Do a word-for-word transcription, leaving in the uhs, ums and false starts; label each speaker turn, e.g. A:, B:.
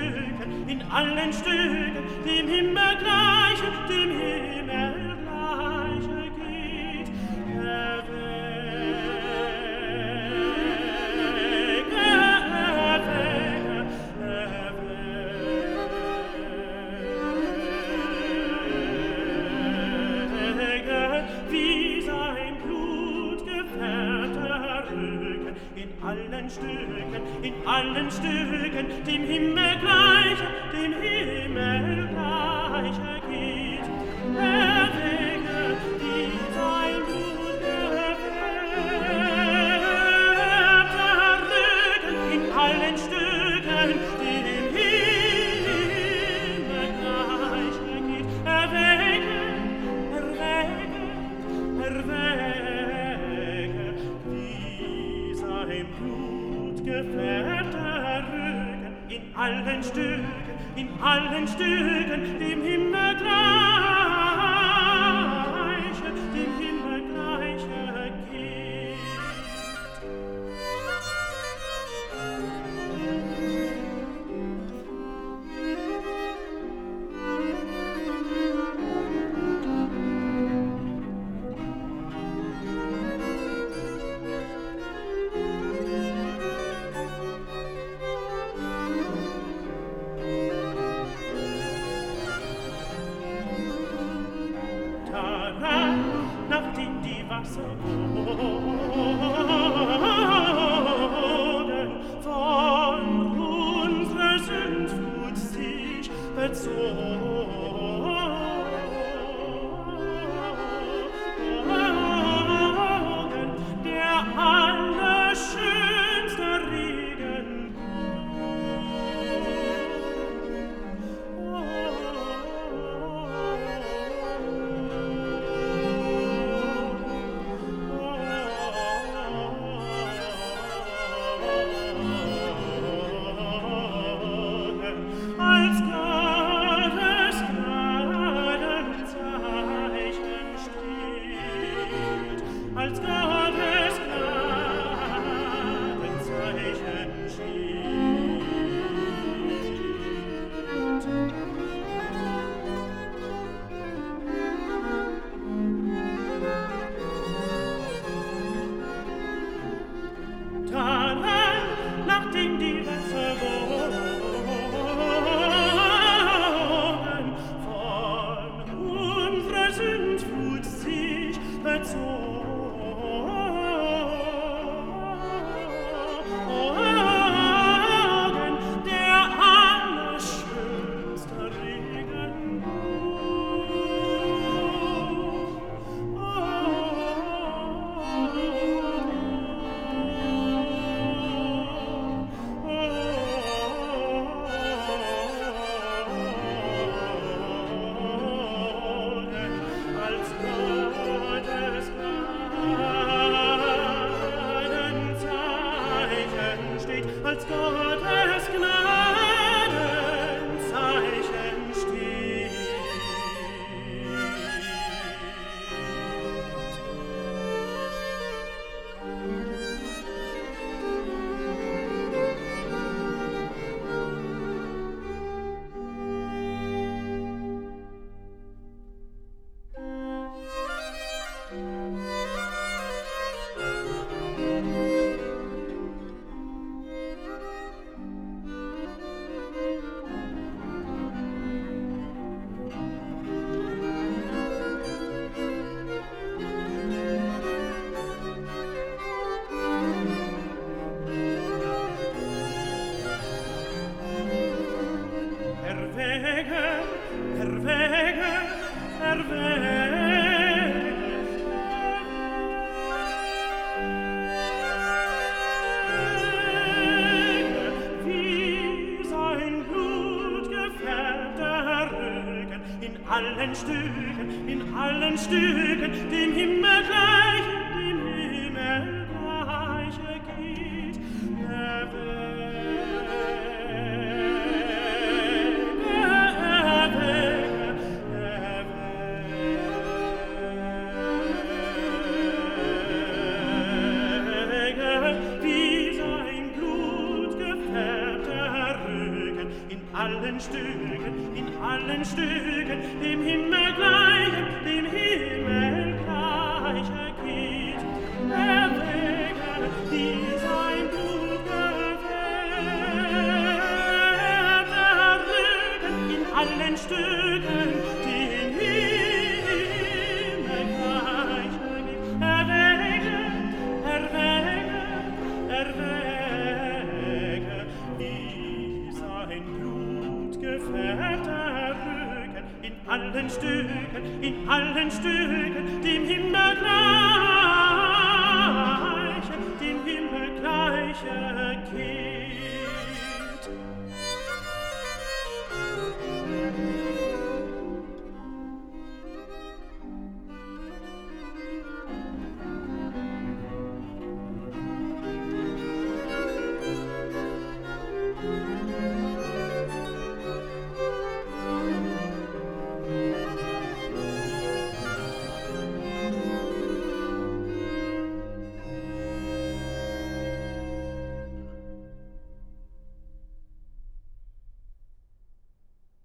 A: Stücken, in allen Stücken, dem Himmel gleiche, dem Himmel gleiche geht. Erwecke, erwecke, erwecke, wie sein Blut gefärbter Rücken, in allen Stücken, in allen Stücken, dem Himmel gleiche, dem Himmel gleiche geht. Erwecke, wie sein Blut gefärbter Rücken, in allen Stücken, dem Himmel gleiche geht. Erwecke, erwecke, erwecke, wie sein Blut gefärbter Rücken, in allen Stücken, in allen Stücken, dem Himmel gleiche, dem Himmel gleiche geht. Nachdem die Wasserwogen von unserer Sündflut sich bezogen, der allerschönste Regen, als Gottes Gnadenzeichen steht, als Gottes Gnadenzeichen steht. Dann, nachdem die Wasserwogen von unserer Sündflut sich bezogen, der allerschönste Regen, als Gottes Gnadenzeichen steht, als Gottes Gnadenzeichen steht. Erwecke, erwecke, erwecke, wie sein Blut gefärbter Rücken, in allen Stücken, in allen Stücken, dem Himmel gleiche, dem Himmel gleiche geht. Wie sein Blut gefärbter Rücken, in allen Stücken, in allen Stücken, dem Himmel gleiche, dem Himmel gleiche geht. Erwecke, die sein Blut gewährt, errücken in allen Stücken, dem Himmel gleiche geht. Erwecke, erwecke, erwecke, wie sein Blut gefärbt, errücken in allen Stücken, in allen Stücken, dem Himmel gleiche, dem Himmel gleiche geht.